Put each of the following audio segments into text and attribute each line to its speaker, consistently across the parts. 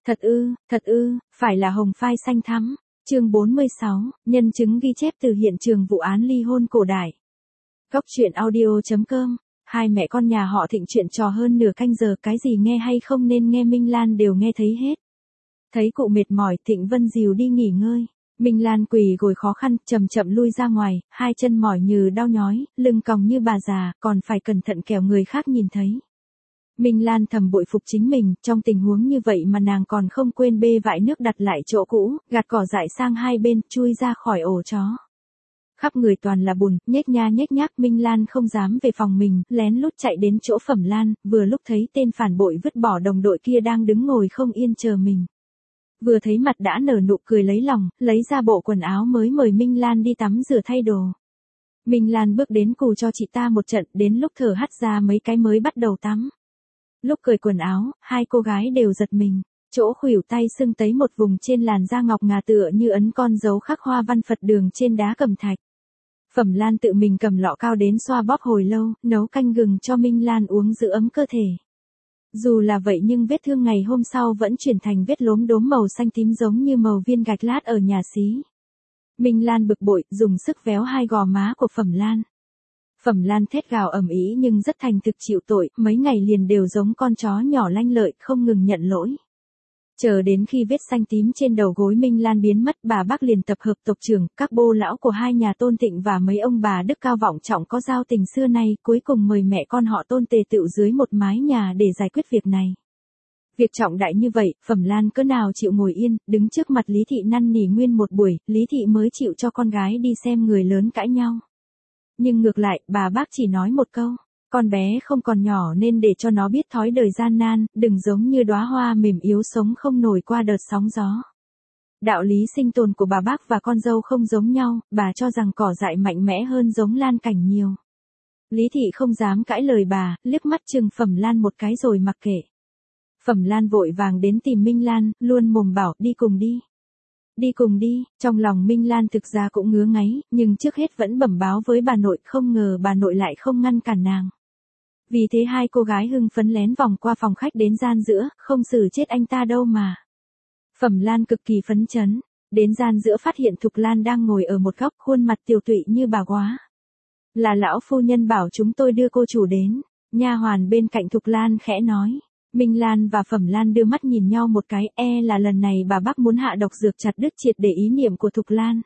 Speaker 1: Thật ư, phải là hồng phai xanh thắm. Chương 46, nhân chứng ghi chép từ hiện trường vụ án ly hôn cổ đại. Góc truyện audio.com. Hai mẹ con nhà họ Thịnh chuyện trò hơn nửa canh giờ, cái gì nghe hay không nên nghe Minh Lan đều nghe thấy hết. Thấy cụ mệt mỏi, Thịnh Vân dìu đi nghỉ ngơi. Minh Lan quỳ gối khó khăn, chậm chậm lui ra ngoài, hai chân mỏi như đau nhói, lưng còng như bà già, còn phải cẩn thận kẻo người khác nhìn thấy. Minh Lan thầm bội phục chính mình, trong tình huống như vậy mà nàng còn không quên bê vại nước đặt lại chỗ cũ, gạt cỏ dại sang hai bên, chui ra khỏi ổ chó. Khắp người toàn là bùn, nhếch nhác, Minh Lan không dám về phòng mình, lén lút chạy đến chỗ Phẩm Lan, vừa lúc thấy tên phản bội vứt bỏ đồng đội kia đang đứng ngồi không yên chờ mình. Vừa thấy mặt đã nở nụ cười lấy lòng, lấy ra bộ quần áo mới mời Minh Lan đi tắm rửa thay đồ. Minh Lan bước đến cù cho chị ta một trận, đến lúc thở hắt ra mấy cái mới bắt đầu tắm. Lúc cởi quần áo, hai cô gái đều giật mình, chỗ khuỷu tay sưng tấy một vùng trên làn da ngọc ngà tựa như ấn con dấu khắc hoa văn Phật đường trên đá cẩm thạch. Phẩm Lan tự mình cầm lọ cao đến xoa bóp hồi lâu, nấu canh gừng cho Minh Lan uống giữ ấm cơ thể. Dù là vậy nhưng vết thương ngày hôm sau vẫn chuyển thành vết lốm đốm màu xanh tím giống như màu viên gạch lát ở nhà xí. Minh Lan bực bội, dùng sức véo hai gò má của Phẩm Lan. Phẩm Lan thét gào ầm ĩ nhưng rất thành thực chịu tội, mấy ngày liền đều giống con chó nhỏ lanh lợi, không ngừng nhận lỗi. Chờ đến khi vết xanh tím trên đầu gối Minh Lan biến mất, bà bác liền tập hợp tộc trưởng, các bô lão của hai nhà Tôn Thịnh và mấy ông bà đức cao vọng trọng có giao tình xưa nay, cuối cùng mời mẹ con họ Tôn tề tựu dưới một mái nhà để giải quyết việc này. Việc trọng đại như vậy, Phẩm Lan cỡ nào chịu ngồi yên, đứng trước mặt Lý Thị năn nỉ nguyên một buổi, Lý Thị mới chịu cho con gái đi xem người lớn cãi nhau. Nhưng ngược lại, bà bác chỉ nói một câu, con bé không còn nhỏ nên để cho nó biết thói đời gian nan, đừng giống như đóa hoa mềm yếu sống không nổi qua đợt sóng gió. Đạo lý sinh tồn của bà bác và con dâu không giống nhau, bà cho rằng cỏ dại mạnh mẽ hơn giống Lan Cảnh nhiều. Lý Thị không dám cãi lời bà, liếc mắt chừng Phẩm Lan một cái rồi mặc kệ. Phẩm Lan vội vàng đến tìm Minh Lan, luôn mồm bảo đi cùng đi. Đi cùng đi, trong lòng Minh Lan thực ra cũng ngứa ngáy, nhưng trước hết vẫn bẩm báo với bà nội, không ngờ bà nội lại không ngăn cản nàng. Vì thế hai cô gái hưng phấn lén vòng qua phòng khách đến gian giữa, không xử chết anh ta đâu mà. Phẩm Lan cực kỳ phấn chấn, đến gian giữa phát hiện Thục Lan đang ngồi ở một góc, khuôn mặt tiều tụy như bà quá. Là lão phu nhân bảo chúng tôi đưa cô chủ đến, nha hoàn bên cạnh Thục Lan khẽ nói. Minh Lan và Phẩm Lan đưa mắt nhìn nhau một cái, là lần này bà bác muốn hạ độc dược chặt đứt triệt để ý niệm của Thục Lan.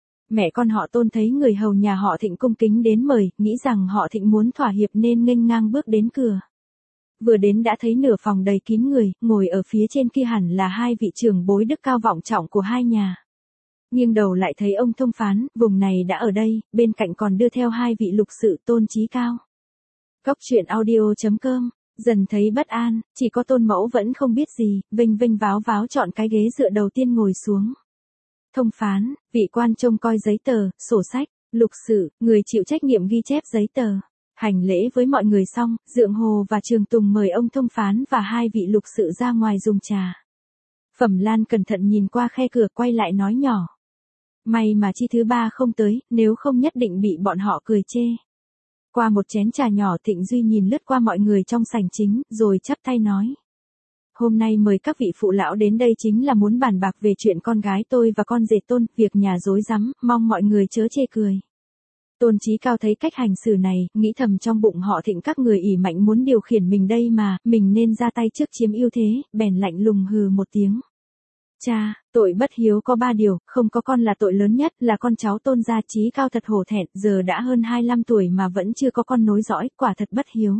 Speaker 1: Mẹ con họ Tôn thấy người hầu nhà họ Thịnh cung kính đến mời, nghĩ rằng họ Thịnh muốn thỏa hiệp nên nghênh ngang bước đến cửa. Vừa đến đã thấy nửa phòng đầy kín người, ngồi ở phía trên kia hẳn là hai vị trưởng bối đức cao vọng trọng của hai nhà. Nghiêng đầu lại thấy ông thông phán, vùng này đã ở đây, bên cạnh còn đưa theo hai vị lục sự Tôn Chí Cao. Góc truyện audio.com. Dần thấy bất an, chỉ có Tôn mẫu vẫn không biết gì, vênh vênh váo váo chọn cái ghế dựa đầu tiên ngồi xuống. Thông phán, vị quan trông coi giấy tờ, sổ sách, lục sự, người chịu trách nhiệm ghi chép giấy tờ. Hành lễ với mọi người xong, Dượng Hồ và Trường Tùng mời ông thông phán và hai vị lục sự ra ngoài dùng trà. Phẩm Lan cẩn thận nhìn qua khe cửa quay lại nói nhỏ. May mà chi thứ ba không tới, nếu không nhất định bị bọn họ cười chê. Qua một chén trà nhỏ Thịnh Duy nhìn lướt qua mọi người trong sảnh chính, rồi chắp tay nói. Hôm nay mời các vị phụ lão đến đây chính là muốn bàn bạc về chuyện con gái tôi và con rể Tôn, việc nhà rối rắm, mong mọi người chớ chê cười. Tôn Chí Cao thấy cách hành xử này, nghĩ thầm trong bụng họ Thịnh các người ỷ mạnh muốn điều khiển mình đây mà, mình nên ra tay trước chiếm ưu thế, bèn lạnh lùng hừ một tiếng. Cha, tội bất hiếu có 3 điều, không có con là tội lớn nhất, là con cháu Tôn gia. Chí Cao thật hổ thẹn, giờ đã hơn 25 tuổi mà vẫn chưa có con nối dõi, quả thật bất hiếu.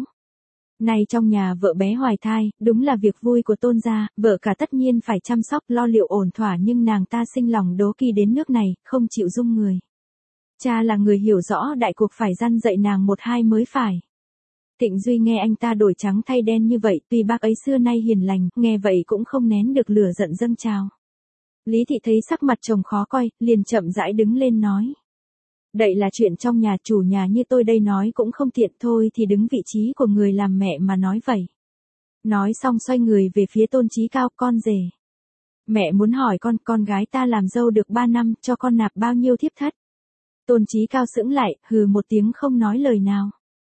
Speaker 1: Nay trong nhà vợ bé hoài thai, đúng là việc vui của Tôn gia, vợ cả tất nhiên phải chăm sóc lo liệu ổn thỏa nhưng nàng ta sinh lòng đố kỵ đến nước này, không chịu dung người. Cha là người hiểu rõ đại cuộc phải răn dạy nàng một hai mới phải. Thịnh Duy nghe anh ta đổi trắng thay đen như vậy, tuy bác ấy xưa nay hiền lành, nghe vậy cũng không nén được lửa giận dâng trào. Lý Thị thấy sắc mặt chồng khó coi, liền chậm rãi đứng lên nói. Đậy là chuyện trong nhà, chủ nhà như tôi đây nói cũng không tiện, thôi thì đứng vị trí của người làm mẹ mà nói vậy. Nói xong xoay người về phía Tôn Chí Cao, con rể. Mẹ muốn hỏi con gái ta làm dâu được 3 năm, cho con nạp bao nhiêu thiếp thất? Tôn Chí Cao sững lại, hừ một tiếng không nói lời nào.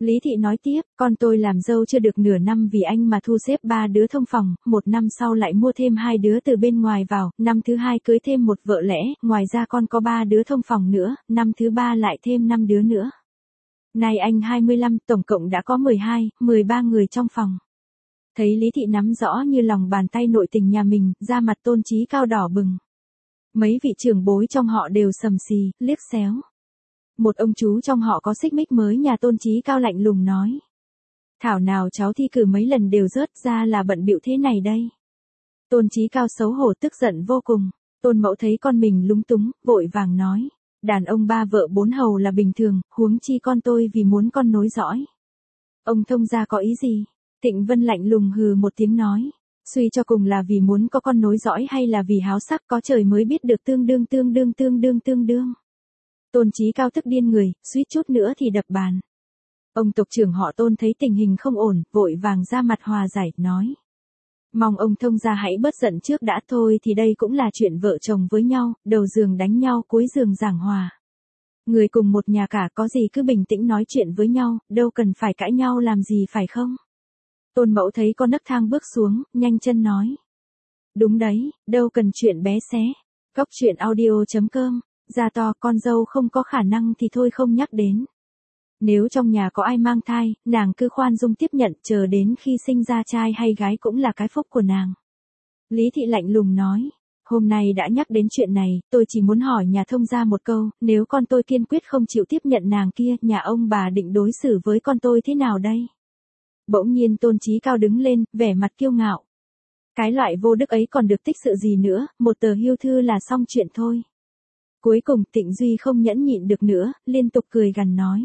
Speaker 1: Lý Thị nói tiếp, con tôi làm dâu chưa được nửa năm vì anh mà thu xếp 3 đứa thông phòng, 1 năm sau lại mua thêm 2 đứa từ bên ngoài vào, năm thứ 2 cưới thêm một vợ lẽ, ngoài ra con có 3 đứa thông phòng nữa, năm thứ 3 lại thêm 5 đứa nữa. Nay anh 25, tổng cộng đã có 12, 13 người trong phòng. Thấy Lý Thị nắm rõ như lòng bàn tay nội tình nhà mình, da mặt Tôn Chí Cao đỏ bừng. Mấy vị trưởng bối trong họ đều sầm xì, liếc xéo. Một ông chú trong họ có xích mích mới nhà Tôn Chí Cao lạnh lùng nói. Thảo nào cháu thi cử mấy lần đều rớt ra là bận bịu thế này đây. Tôn Chí Cao xấu hổ tức giận vô cùng. Tôn Mẫu thấy con mình lúng túng, vội vàng nói. Đàn ông 3 vợ 4 hầu là bình thường, huống chi con tôi vì muốn con nối dõi. Ông thông gia có ý gì? Thịnh Vân lạnh lùng hừ một tiếng nói. Suy cho cùng là vì muốn có con nối dõi hay là vì háo sắc có trời mới biết được tương đương. Tôn Chí Cao tức điên người, suýt chút nữa thì đập bàn. Ông tộc trưởng họ Tôn thấy tình hình không ổn, vội vàng ra mặt hòa giải, nói. Mong ông thông gia hãy bớt giận trước đã thôi thì đây cũng là chuyện vợ chồng với nhau, đầu giường đánh nhau cuối giường giảng hòa. Người cùng một nhà cả có gì cứ bình tĩnh nói chuyện với nhau, đâu cần phải cãi nhau làm gì phải không? Tôn Mẫu thấy con nấc thang bước xuống, nhanh chân nói. Đúng đấy, đâu cần chuyện bé xé. Cóc truyện audio.com, da to con dâu không có khả năng thì thôi không nhắc đến. Nếu trong nhà có ai mang thai, nàng cứ khoan dung tiếp nhận chờ đến khi sinh ra trai hay gái cũng là cái phúc của nàng. Lý Thị lạnh lùng nói. Hôm nay đã nhắc đến chuyện này, tôi chỉ muốn hỏi nhà thông gia một câu, nếu con tôi kiên quyết không chịu tiếp nhận nàng kia, nhà ông bà định đối xử với con tôi thế nào đây? Bỗng nhiên Tôn Chí Cao đứng lên, vẻ mặt kiêu ngạo. Cái loại vô đức ấy còn được tích sự gì nữa, một tờ hiêu thư là xong chuyện thôi. Cuối cùng Tịnh Duy không nhẫn nhịn được nữa, liên tục cười gằn nói.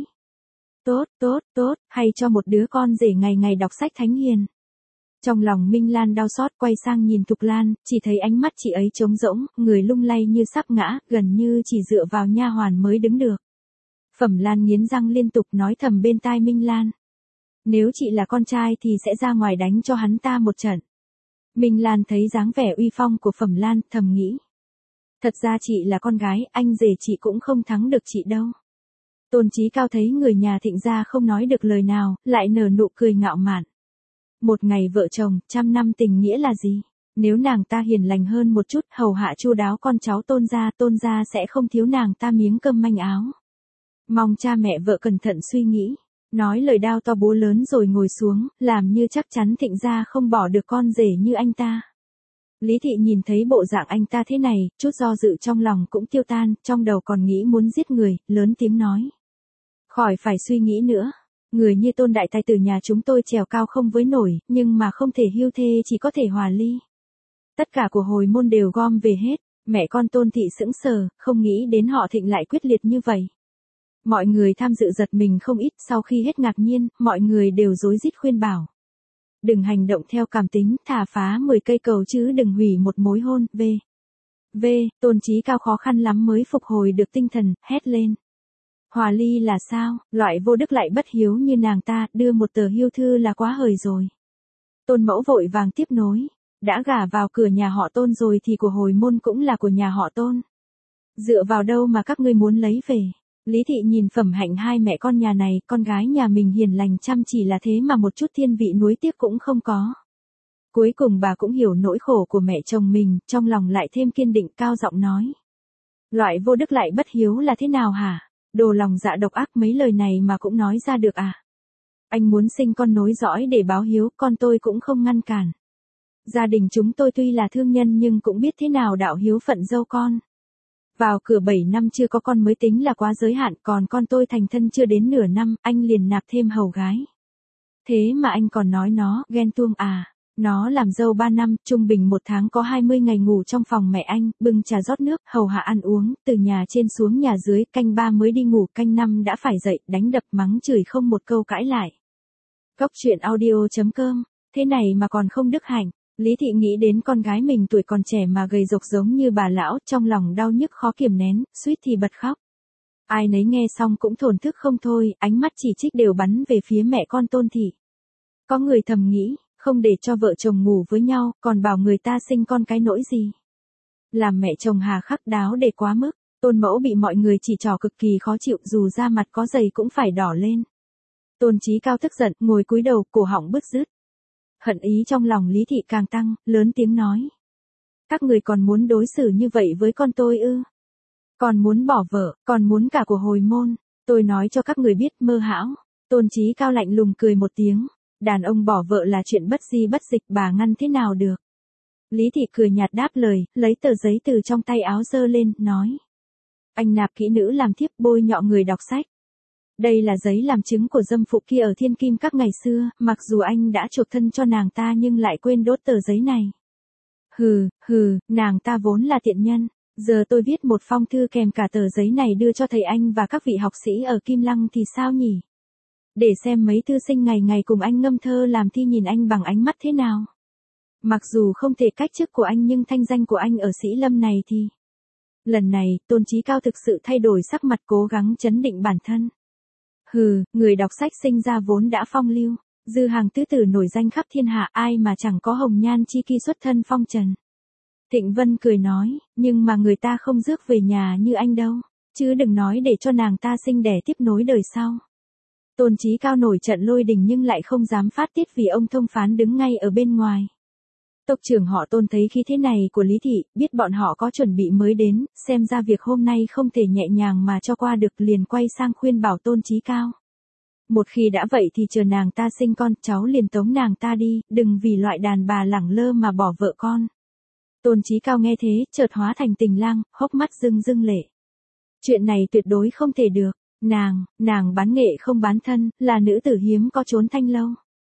Speaker 1: Tốt, hay cho một đứa con rể ngày ngày đọc sách thánh hiền. Trong lòng Minh Lan đau xót quay sang nhìn Thục Lan, chỉ thấy ánh mắt chị ấy trống rỗng, người lung lay như sắp ngã, gần như chỉ dựa vào nha hoàn mới đứng được. Phẩm Lan nghiến răng liên tục nói thầm bên tai Minh Lan. Nếu chị là con trai thì sẽ ra ngoài đánh cho hắn ta một trận. Minh Lan thấy dáng vẻ uy phong của Phẩm Lan, thầm nghĩ. Thật ra chị là con gái, anh rể chị cũng không thắng được chị đâu. Tôn Chí Cao thấy người nhà Thịnh gia không nói được lời nào, lại nở nụ cười ngạo mạn. Một ngày vợ chồng, 100 năm tình nghĩa là gì? Nếu nàng ta hiền lành hơn một chút, hầu hạ chu đáo con cháu Tôn gia sẽ không thiếu nàng ta miếng cơm manh áo. Mong cha mẹ vợ cẩn thận suy nghĩ. Nói lời đao to búa lớn rồi ngồi xuống, làm như chắc chắn Thịnh gia không bỏ được con rể như anh ta. Lý Thị nhìn thấy bộ dạng anh ta thế này, chút do dự trong lòng cũng tiêu tan, trong đầu còn nghĩ muốn giết người, lớn tiếng nói. Khỏi phải suy nghĩ nữa. Người như Tôn đại tài tử nhà chúng tôi trèo cao không với nổi, nhưng mà không thể hiu thê chỉ có thể hòa ly. Tất cả của hồi môn đều gom về hết, mẹ con Tôn Thị sững sờ, không nghĩ đến họ Thịnh lại quyết liệt như vậy. Mọi người tham dự giật mình không ít, sau khi hết ngạc nhiên, mọi người đều rối rít khuyên bảo. Đừng hành động theo cảm tính, thả phá 10 cây cầu chứ đừng hủy một mối hôn, Tôn Chí Cao khó khăn lắm mới phục hồi được tinh thần, hét lên. Hòa ly là sao, loại vô đức lại bất hiếu như nàng ta, đưa một tờ hiêu thư là quá hời rồi. Tôn Mẫu vội vàng tiếp nối, đã gả vào cửa nhà họ Tôn rồi thì của hồi môn cũng là của nhà họ Tôn. Dựa vào đâu mà các ngươi muốn lấy về? Lý Thị nhìn Phẩm Hạnh hai mẹ con nhà này, con gái nhà mình hiền lành chăm chỉ là thế mà một chút thiên vị nuối tiếc cũng không có. Cuối cùng bà cũng hiểu nỗi khổ của mẹ chồng mình, trong lòng lại thêm kiên định cao giọng nói. Loại vô đức lại bất hiếu là thế nào hả? Đồ lòng dạ độc ác mấy lời này mà cũng nói ra được à? Anh muốn sinh con nối dõi để báo hiếu, con tôi cũng không ngăn cản. Gia đình chúng tôi tuy là thương nhân nhưng cũng biết thế nào đạo hiếu phận dâu con. Vào cửa 7 năm chưa có con mới tính là quá giới hạn, còn con tôi thành thân chưa đến nửa năm, anh liền nạp thêm hầu gái. Thế mà anh còn nói nó, ghen tuông à? Nó làm dâu 3 năm, trung bình một tháng có 20 ngày ngủ trong phòng mẹ anh, bưng trà rót nước, hầu hạ ăn uống, từ nhà trên xuống nhà dưới, canh 3 mới đi ngủ, canh 5 đã phải dậy, đánh đập mắng chửi không một câu cãi lại. Cóc truyện audio.com, thế này mà còn không đức hạnh. Lý Thị nghĩ đến con gái mình tuổi còn trẻ mà gầy rộc giống như bà lão, trong lòng đau nhức khó kiềm nén, suýt thì bật khóc. Ai nấy nghe xong cũng thổn thức không thôi, ánh mắt chỉ trích đều bắn về phía mẹ con Tôn Thị. Có người thầm nghĩ, không để cho vợ chồng ngủ với nhau, còn bảo người ta sinh con cái nỗi gì. Làm mẹ chồng hà khắc đáo để quá mức, Tôn Mẫu bị mọi người chỉ trỏ cực kỳ khó chịu, dù da mặt có dày cũng phải đỏ lên. Tôn Chí Cao tức giận, ngồi cúi đầu, cổ họng bứt rứt. Hận ý trong lòng Lý Thị càng tăng, lớn tiếng nói. Các người còn muốn đối xử như vậy với con tôi ư? Còn muốn bỏ vợ, còn muốn cả của hồi môn. Tôi nói cho các người biết mơ hão. Tôn Chí Cao lạnh lùng cười một tiếng. Đàn ông bỏ vợ là chuyện bất di bất dịch, bà ngăn thế nào được. Lý Thị cười nhạt đáp lời, lấy tờ giấy từ trong tay áo giơ lên, nói. Anh nạp kỹ nữ làm thiếp, bôi nhọ người đọc sách. Đây là giấy làm chứng của dâm phụ kia ở Thiên Kim Các ngày xưa, mặc dù anh đã chuộc thân cho nàng ta nhưng lại quên đốt tờ giấy này. Hừ, nàng ta vốn là tiện nhân. Giờ tôi viết một phong thư kèm cả tờ giấy này đưa cho thầy anh và các vị học sĩ ở Kim Lăng thì sao nhỉ? Để xem mấy thư sinh ngày ngày cùng anh ngâm thơ làm thi nhìn anh bằng ánh mắt thế nào. Mặc dù không thể cách chức của anh nhưng thanh danh của anh ở Sĩ Lâm này thì... Lần này, Tôn Chí Cao thực sự thay đổi sắc mặt, cố gắng trấn định bản thân. Người đọc sách sinh ra vốn đã phong lưu. Dư Hàng tứ tử nổi danh khắp thiên hạ, ai mà chẳng có hồng nhan chi kỷ xuất thân phong trần. Thịnh Vân cười nói, nhưng mà người ta không rước về nhà như anh đâu, chứ đừng nói để cho nàng ta sinh đẻ tiếp nối đời sau. Tôn Chí Cao nổi trận lôi đình nhưng lại không dám phát tiết vì ông thông phán đứng ngay ở bên ngoài. Tộc trưởng họ Tôn thấy khí thế này của Lý Thị, biết bọn họ có chuẩn bị mới đến, xem ra việc hôm nay không thể nhẹ nhàng mà cho qua được, liền quay sang khuyên bảo Tôn Chí Cao. Một khi đã vậy thì chờ nàng ta sinh con, cháu liền tống nàng ta đi, đừng vì loại đàn bà lẳng lơ mà bỏ vợ con. Tôn Chí Cao nghe thế, chợt hóa thành tình lang, hốc mắt rưng rưng lệ. Chuyện này tuyệt đối không thể được, nàng bán nghệ không bán thân, là nữ tử hiếm có trốn thanh lâu.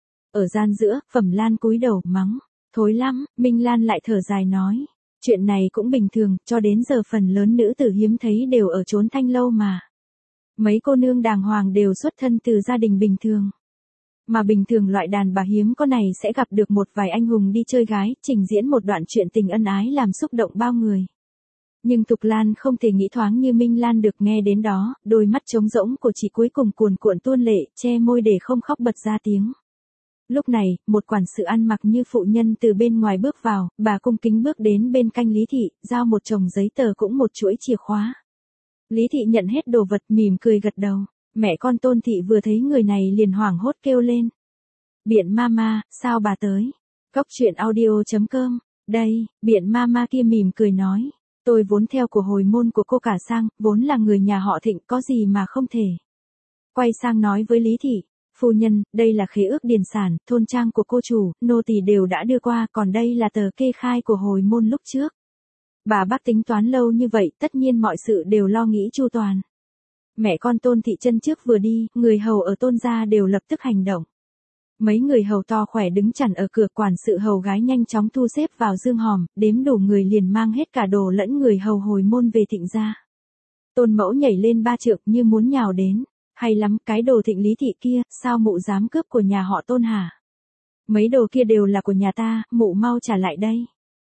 Speaker 1: Ở gian giữa, Phẩm Lan cúi đầu mắng, thối lắm, Minh Lan lại thở dài nói, chuyện này cũng bình thường, cho đến giờ phần lớn nữ tử hiếm thấy đều ở trốn thanh lâu mà. Mấy cô nương đàng hoàng đều xuất thân từ gia đình bình thường. Mà bình thường loại đàn bà hiếm có này sẽ gặp được một vài anh hùng đi chơi gái, trình diễn một đoạn chuyện tình ân ái làm xúc động bao người. Nhưng Thục Lan không thể nghĩ thoáng như Minh Lan được, nghe đến đó, đôi mắt trống rỗng của chị cuối cùng cuồn cuộn tuôn lệ, che môi để không khóc bật ra tiếng. Lúc này, một quản sự ăn mặc như phụ nhân từ bên ngoài bước vào, bà cung kính bước đến bên canh Lý Thị, giao một chồng giấy tờ cũng một chuỗi chìa khóa. Lý Thị nhận hết đồ vật, mỉm cười gật đầu. Mẹ con Tôn Thị vừa thấy người này liền hoảng hốt kêu lên. Biện Mama, sao bà tới? Cóc truyện audio.com. Đây, Biện Mama kia mỉm cười nói. Tôi vốn theo của hồi môn của cô cả sang, vốn là người nhà họ Thịnh, có gì mà không thể. Quay sang nói với Lý Thị. Phu nhân, đây là khế ước điền sản, thôn trang của cô chủ, nô tỳ đều đã đưa qua, còn đây là tờ kê khai của hồi môn lúc trước. Bà bác tính toán lâu như vậy, tất nhiên mọi sự đều lo nghĩ chu toàn. Mẹ con Tôn Thị chân trước vừa đi, người hầu ở Tôn gia đều lập tức hành động. Mấy người hầu to khỏe đứng chặn ở cửa, quản sự hầu gái nhanh chóng thu xếp vào dương hòm, đếm đủ người liền mang hết cả đồ lẫn người hầu hồi môn về Thịnh gia. Tôn mẫu nhảy lên 3 trượng như muốn nhào đến. Hay lắm, cái đồ Thịnh Lý Thị kia, sao mụ dám cướp của nhà họ Tôn hả? Mấy đồ kia đều là của nhà ta, mụ mau trả lại đây.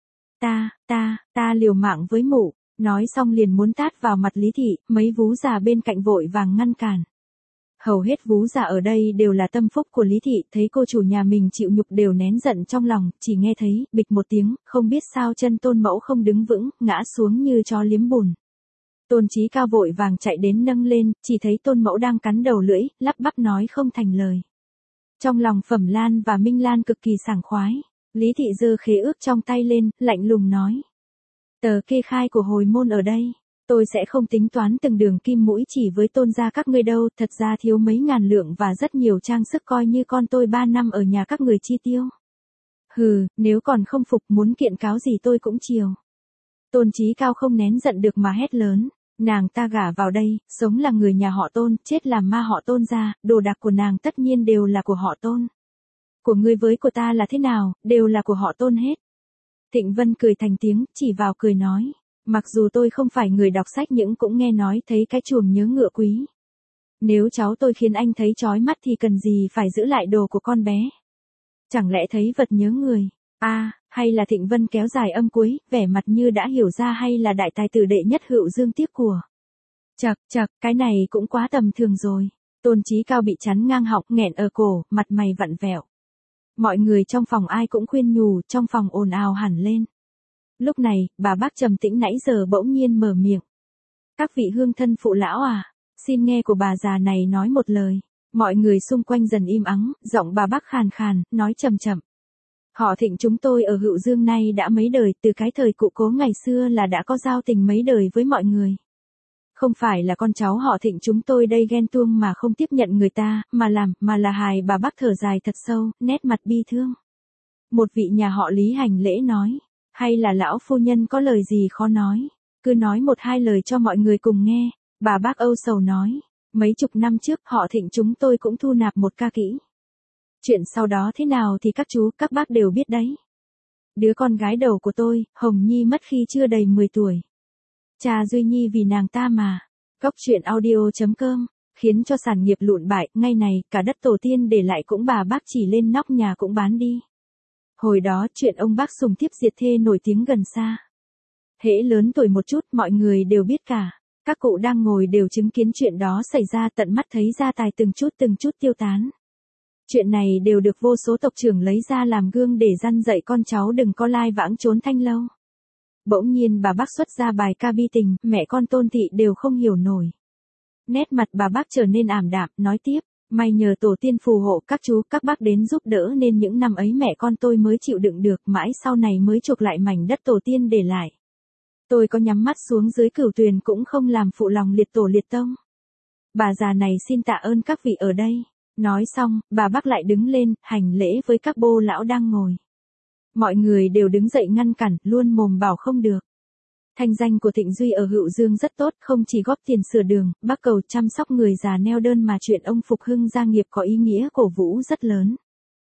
Speaker 1: Ta liều mạng với mụ. Nói xong liền muốn tát vào mặt Lý Thị, mấy vú già bên cạnh vội vàng ngăn cản. Hầu hết vú già ở đây đều là tâm phúc của Lý Thị, thấy cô chủ nhà mình chịu nhục đều nén giận trong lòng, chỉ nghe thấy, bịch một tiếng, không biết sao chân Tôn mẫu không đứng vững, ngã xuống như chó liếm bùn. Tôn Chí Cao vội vàng chạy đến nâng lên, chỉ thấy Tôn mẫu đang cắn đầu lưỡi, lắp bắp nói không thành lời. Trong lòng Phẩm Lan và Minh Lan cực kỳ sảng khoái, Lý Thị giơ khế ước trong tay lên, lạnh lùng nói. Tờ kê khai của hồi môn ở đây, tôi sẽ không tính toán từng đường kim mũi chỉ với Tôn gia các ngươi đâu, thật ra thiếu mấy ngàn lượng và rất nhiều trang sức coi như con tôi 3 năm ở nhà các người chi tiêu. Nếu còn không phục muốn kiện cáo gì tôi cũng chiều. Tôn Chí Cao không nén giận được mà hét lớn, nàng ta gả vào đây, sống là người nhà họ Tôn, chết là ma họ Tôn gia, đồ đạc của nàng tất nhiên đều là của họ Tôn. Của ngươi với của ta là thế nào, đều là của họ Tôn hết. Thịnh Vân cười thành tiếng, chỉ vào cười nói, mặc dù tôi không phải người đọc sách nhưng cũng nghe nói thấy cái chuồng nhớ ngựa quý. Nếu cháu tôi khiến anh thấy chói mắt thì cần gì phải giữ lại đồ của con bé. Chẳng lẽ thấy vật nhớ người, hay là Thịnh Vân kéo dài âm cuối, vẻ mặt như đã hiểu ra hay là đại tài tử đệ nhất Hữu Dương tiếc của. Chậc, cái này cũng quá tầm thường rồi. Tôn Chí Cao bị chắn ngang họng, nghẹn ở cổ, mặt mày vặn vẹo. Mọi người trong phòng ai cũng khuyên nhủ, trong phòng ồn ào hẳn lên. Lúc này, bà bác trầm tĩnh nãy giờ bỗng nhiên mở miệng. Các vị hương thân phụ lão à, xin nghe của bà già này nói một lời. Mọi người xung quanh dần im ắng, giọng bà bác khàn khàn, nói chậm chậm. Họ Thịnh chúng tôi ở Hữu Dương nay đã mấy đời, từ cái thời cụ Cố ngày xưa là đã có giao tình mấy đời với mọi người. Không phải là con cháu họ Thịnh chúng tôi đây ghen tuông mà không tiếp nhận người ta, mà là hài. Bà bác thở dài thật sâu, nét mặt bi thương. Một vị nhà họ Lý hành lễ nói, hay là lão phu nhân có lời gì khó nói, cứ nói một hai lời cho mọi người cùng nghe. Bà bác âu sầu nói, mấy chục năm trước họ Thịnh chúng tôi cũng thu nạp một ca kỹ. Chuyện sau đó thế nào thì các chú, các bác đều biết đấy. Đứa con gái đầu của tôi, Hồng Nhi mất khi chưa đầy 10 tuổi. Cha Duy Nhi vì nàng ta mà. Góc truyện audio.com, khiến cho sản nghiệp lụn bại, ngay này, cả đất tổ tiên để lại cũng bà bác chỉ lên nóc nhà cũng bán đi. Hồi đó chuyện ông bác sùng tiếp diệt thê nổi tiếng gần xa. Hễ lớn tuổi một chút mọi người đều biết cả. Các cụ đang ngồi đều chứng kiến chuyện đó xảy ra, tận mắt thấy gia tài từng chút tiêu tán. Chuyện này đều được vô số tộc trưởng lấy ra làm gương để răn dạy con cháu đừng có lai vãng trốn thanh lâu. Bỗng nhiên bà bác xuất ra bài ca bi tình, mẹ con Tôn Thị đều không hiểu nổi. Nét mặt bà bác trở nên ảm đạm, nói tiếp, may nhờ tổ tiên phù hộ các chú, các bác đến giúp đỡ nên những năm ấy mẹ con tôi mới chịu đựng được, mãi sau này mới chuộc lại mảnh đất tổ tiên để lại. Tôi có nhắm mắt xuống dưới Cửu Tuyền cũng không làm phụ lòng liệt tổ liệt tông. Bà già này xin tạ ơn các vị ở đây. Nói xong, bà bác lại đứng lên, hành lễ với các bô lão đang ngồi. Mọi người đều đứng dậy ngăn cản, luôn mồm bảo không được. Thanh danh của Thịnh Duy ở Hữu Dương rất tốt, không chỉ góp tiền sửa đường, bác cầu chăm sóc người già neo đơn mà chuyện ông phục hưng gia nghiệp có ý nghĩa cổ vũ rất lớn.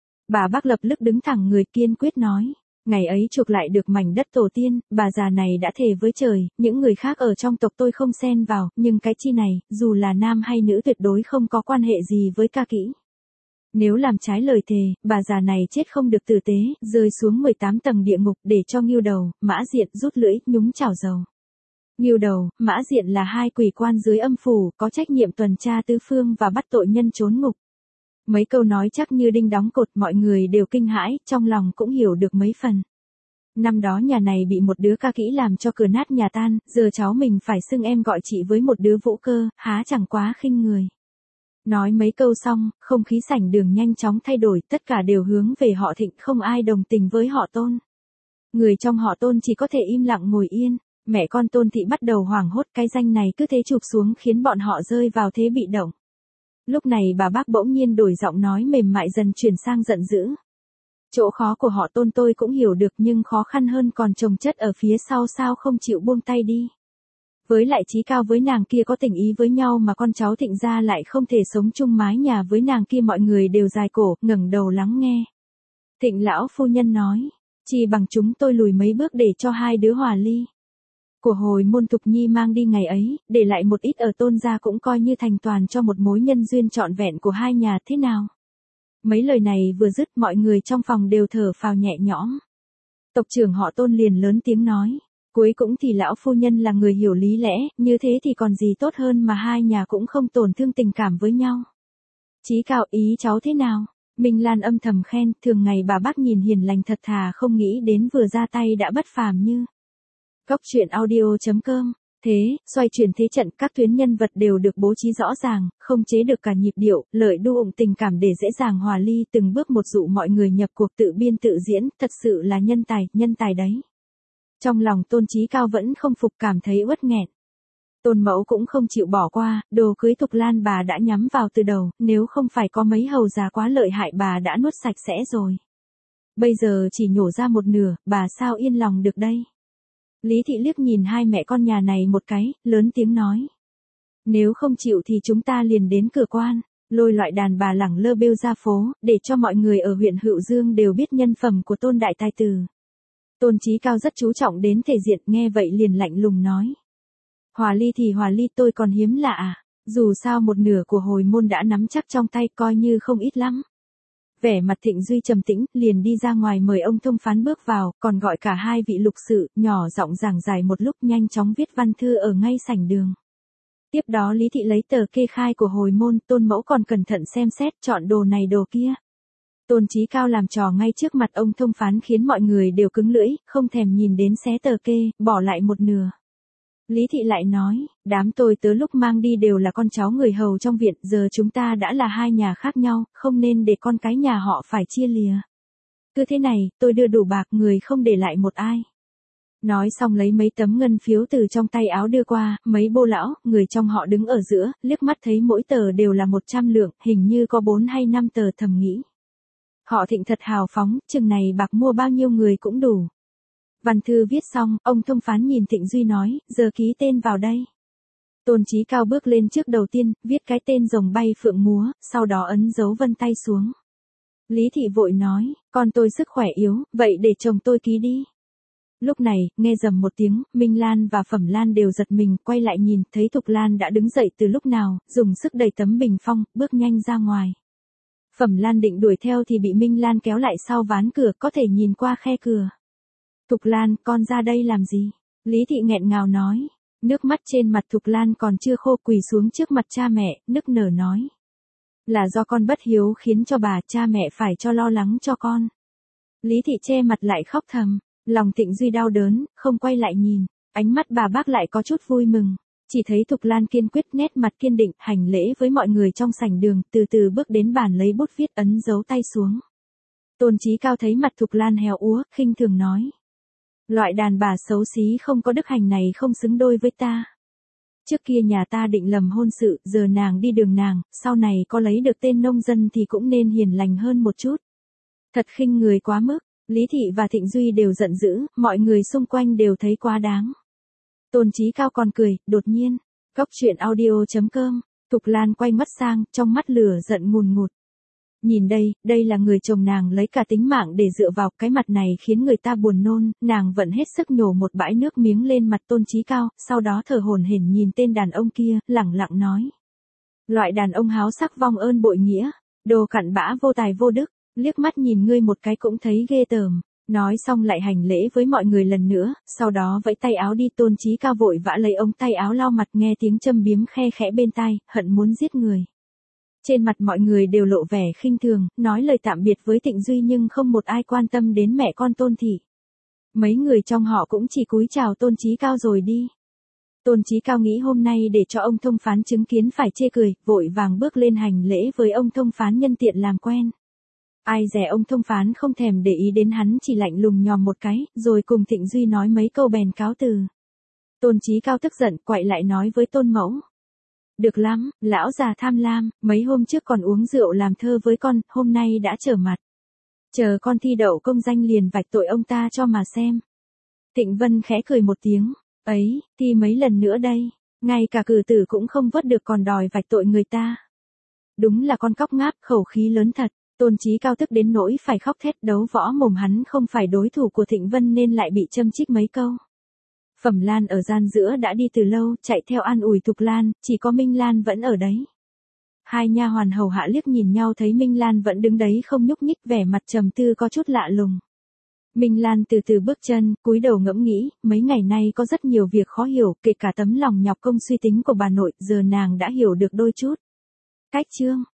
Speaker 1: Bà bác lập tức đứng thẳng người kiên quyết nói. Ngày ấy chuộc lại được mảnh đất tổ tiên, bà già này đã thề với trời, những người khác ở trong tộc tôi không xen vào, nhưng cái chi này, dù là nam hay nữ tuyệt đối không có quan hệ gì với ca kỹ. Nếu làm trái lời thề, bà già này chết không được tử tế, rơi xuống 18 tầng địa ngục để cho Ngưu Đầu, Mã Diện rút lưỡi, nhúng chảo dầu. Ngưu Đầu, Mã Diện là hai quỷ quan dưới âm phủ, có trách nhiệm tuần tra tứ phương và bắt tội nhân trốn ngục. Mấy câu nói chắc như đinh đóng cột, mọi người đều kinh hãi, trong lòng cũng hiểu được mấy phần. Năm đó nhà này bị một đứa ca kỹ làm cho cửa nát nhà tan, giờ cháu mình phải xưng em gọi chị với một đứa Vũ Cơ, há chẳng quá khinh người. Nói mấy câu xong, không khí sảnh đường nhanh chóng thay đổi, tất cả đều hướng về họ Thịnh, không ai đồng tình với họ Tôn. Người trong họ Tôn chỉ có thể im lặng ngồi yên, mẹ con Tôn Thị bắt đầu hoảng hốt, cái danh này cứ thế chụp xuống khiến bọn họ rơi vào thế bị động. Lúc này bà bác bỗng nhiên đổi giọng nói mềm mại dần chuyển sang giận dữ. Chỗ khó của họ Tôn tôi cũng hiểu được nhưng khó khăn hơn còn chồng chất ở phía sau, sao không chịu buông tay đi. Với lại Chí Cao với nàng kia có tình ý với nhau mà con cháu Thịnh gia lại không thể sống chung mái nhà với nàng kia, mọi người đều dài cổ, ngẩng đầu lắng nghe. Thịnh lão phu nhân nói, chỉ bằng chúng tôi lùi mấy bước để cho hai đứa hòa ly. Của hồi môn Thục Nhi mang đi ngày ấy, để lại một ít ở Tôn gia cũng coi như thành toàn cho một mối nhân duyên trọn vẹn của hai nhà, thế nào? Mấy lời này vừa dứt mọi người trong phòng đều thở phào nhẹ nhõm. Tộc trưởng họ Tôn liền lớn tiếng nói, cuối cũng thì lão phu nhân là người hiểu lý lẽ, như thế thì còn gì tốt hơn mà hai nhà cũng không tổn thương tình cảm với nhau. Chí Cao, ý cháu thế nào? Minh Lan âm thầm khen, thường ngày bà bác nhìn hiền lành thật thà, không nghĩ đến vừa ra tay đã bất phàm như. Góc truyện audio.com. Thế, xoay chuyển thế trận, các tuyến nhân vật đều được bố trí rõ ràng, không chế được cả nhịp điệu, lợi đu ụng tình cảm để dễ dàng hòa ly, từng bước một dụ mọi người nhập cuộc, tự biên tự diễn, thật sự là nhân tài đấy. Trong lòng Tôn Chí Cao vẫn không phục, cảm thấy uất nghẹn. Tôn mẫu cũng không chịu bỏ qua, đồ cưới Thục Lan bà đã nhắm vào từ đầu, nếu không phải có mấy hầu già quá lợi hại bà đã nuốt sạch sẽ rồi. Bây giờ chỉ nhổ ra một nửa, bà sao yên lòng được đây. Lý Thị liếc nhìn hai mẹ con nhà này một cái, lớn tiếng nói. Nếu không chịu thì chúng ta liền đến cửa quan, lôi loại đàn bà lẳng lơ bêu ra phố, để cho mọi người ở huyện Hữu Dương đều biết nhân phẩm của Tôn đại tài tử. Tôn Chí Cao rất chú trọng đến thể diện, nghe vậy liền lạnh lùng nói. Hòa ly thì hòa ly, tôi còn hiếm lạ à, dù sao một nửa của hồi môn đã nắm chắc trong tay, coi như không ít lắm. Vẻ mặt Thịnh Duy trầm tĩnh, liền đi ra ngoài mời ông thông phán bước vào, còn gọi cả hai vị lục sự, nhỏ giọng giảng giải một lúc, nhanh chóng viết văn thư ở ngay sảnh đường. Tiếp đó Lý Thị lấy tờ kê khai của hồi môn, Tôn mẫu còn cẩn thận xem xét, chọn đồ này đồ kia. Tôn Chí Cao làm trò ngay trước mặt ông thông phán khiến mọi người đều cứng lưỡi, không thèm nhìn đến xé tờ kê, bỏ lại một nửa. Lý Thị lại nói, đám tôi tớ lúc mang đi đều là con cháu người hầu trong viện, giờ chúng ta đã là hai nhà khác nhau, không nên để con cái nhà họ phải chia lìa. Cứ thế này, tôi đưa đủ bạc người không để lại một ai. Nói xong lấy mấy tấm ngân phiếu từ trong tay áo đưa qua, mấy bô lão, người trong họ đứng ở giữa, liếc mắt thấy mỗi tờ đều là 100 lượng, hình như có 4 hay 5 tờ, thầm nghĩ. Họ Thịnh thật hào phóng, chừng này bạc mua bao nhiêu người cũng đủ. Văn thư viết xong, ông thông phán nhìn Thịnh Duy nói, giờ ký tên vào đây. Tôn Chí Cao bước lên trước đầu tiên, viết cái tên rồng bay phượng múa, sau đó ấn dấu vân tay xuống. Lý Thị vội nói, con tôi sức khỏe yếu, vậy để chồng tôi ký đi. Lúc này, nghe rầm một tiếng, Minh Lan và Phẩm Lan đều giật mình, quay lại nhìn, thấy Thục Lan đã đứng dậy từ lúc nào, dùng sức đẩy tấm bình phong, bước nhanh ra ngoài. Phẩm Lan định đuổi theo thì bị Minh Lan kéo lại sau ván cửa, có thể nhìn qua khe cửa. Thục Lan, con ra đây làm gì? Lý Thị nghẹn ngào nói. Nước mắt trên mặt Thục Lan còn chưa khô, quỳ xuống trước mặt cha mẹ, nức nở nói. Là do con bất hiếu khiến cho bà, cha mẹ phải cho lo lắng cho con. Lý Thị che mặt lại khóc thầm. Lòng Thịnh Duy đau đớn, không quay lại nhìn. Ánh mắt bà bác lại có chút vui mừng. Chỉ thấy Thục Lan kiên quyết, nét mặt kiên định, hành lễ với mọi người trong sảnh đường, từ từ bước đến bàn lấy bút viết, ấn dấu tay xuống. Tôn Chí Cao thấy mặt Thục Lan héo úa, khinh thường nói. Loại đàn bà xấu xí không có đức hành này không xứng đôi với ta. Trước kia nhà ta định lầm hôn sự, giờ nàng đi đường nàng, sau này có lấy được tên nông dân thì cũng nên hiền lành hơn một chút. Thật khinh người quá mức. Lý Thị và Thịnh Duy đều giận dữ, mọi người xung quanh đều thấy quá đáng. Tôn Chí Cao còn cười, đột nhiên. Cóc truyện audio.com. Thục Lan quay mắt sang, trong mắt lửa giận ngùn ngụt. Nhìn đây, đây là người chồng nàng lấy cả tính mạng để dựa vào, cái mặt này khiến người ta buồn nôn, nàng vẫn hết sức nhổ một bãi nước miếng lên mặt Tôn Chí Cao, sau đó thở hổn hển nhìn tên đàn ông kia, lẳng lặng nói. Loại đàn ông háo sắc vong ơn bội nghĩa, đồ cặn bã vô tài vô đức, liếc mắt nhìn ngươi một cái cũng thấy ghê tởm. Nói xong lại hành lễ với mọi người lần nữa, sau đó vẫy tay áo đi. Tôn Chí Cao vội vã lấy ống tay áo lau mặt, nghe tiếng châm biếm khe khẽ bên tai, hận muốn giết người. Trên mặt mọi người đều lộ vẻ khinh thường, nói lời tạm biệt với Thịnh Duy nhưng không một ai quan tâm đến mẹ con Tôn Thị. Mấy người trong họ cũng chỉ cúi chào Tôn Chí Cao rồi đi. Tôn Chí Cao nghĩ hôm nay để cho ông thông phán chứng kiến phải chê cười, vội vàng bước lên hành lễ với ông thông phán nhân tiện làm quen. Ai dè ông thông phán không thèm để ý đến hắn, chỉ lạnh lùng nhòm một cái, rồi cùng Thịnh Duy nói mấy câu bèn cáo từ. Tôn Chí Cao tức giận, quay lại nói với Tôn Mẫu. Được lắm, lão già tham lam, mấy hôm trước còn uống rượu làm thơ với con, hôm nay đã trở mặt. Chờ con thi đậu công danh liền vạch tội ông ta cho mà xem. Thịnh Vân khẽ cười một tiếng, ấy, thi mấy lần nữa đây, ngay cả cử tử cũng không vớt được còn đòi vạch tội người ta. Đúng là con cóc ngáp, khẩu khí lớn thật. Tôn Chí Cao tức đến nỗi phải khóc thét, đấu võ mồm hắn không phải đối thủ của Thịnh Vân nên lại bị châm chích mấy câu. Phẩm Lan ở gian giữa đã đi từ lâu, chạy theo an ủi Thục Lan, chỉ có Minh Lan vẫn ở đấy. Hai nha hoàn hầu hạ liếc nhìn nhau thấy Minh Lan vẫn đứng đấy không nhúc nhích, vẻ mặt trầm tư có chút lạ lùng. Minh Lan từ từ bước chân, cúi đầu ngẫm nghĩ, mấy ngày nay có rất nhiều việc khó hiểu, kể cả tấm lòng nhọc công suy tính của bà nội, giờ nàng đã hiểu được đôi chút. Cách chương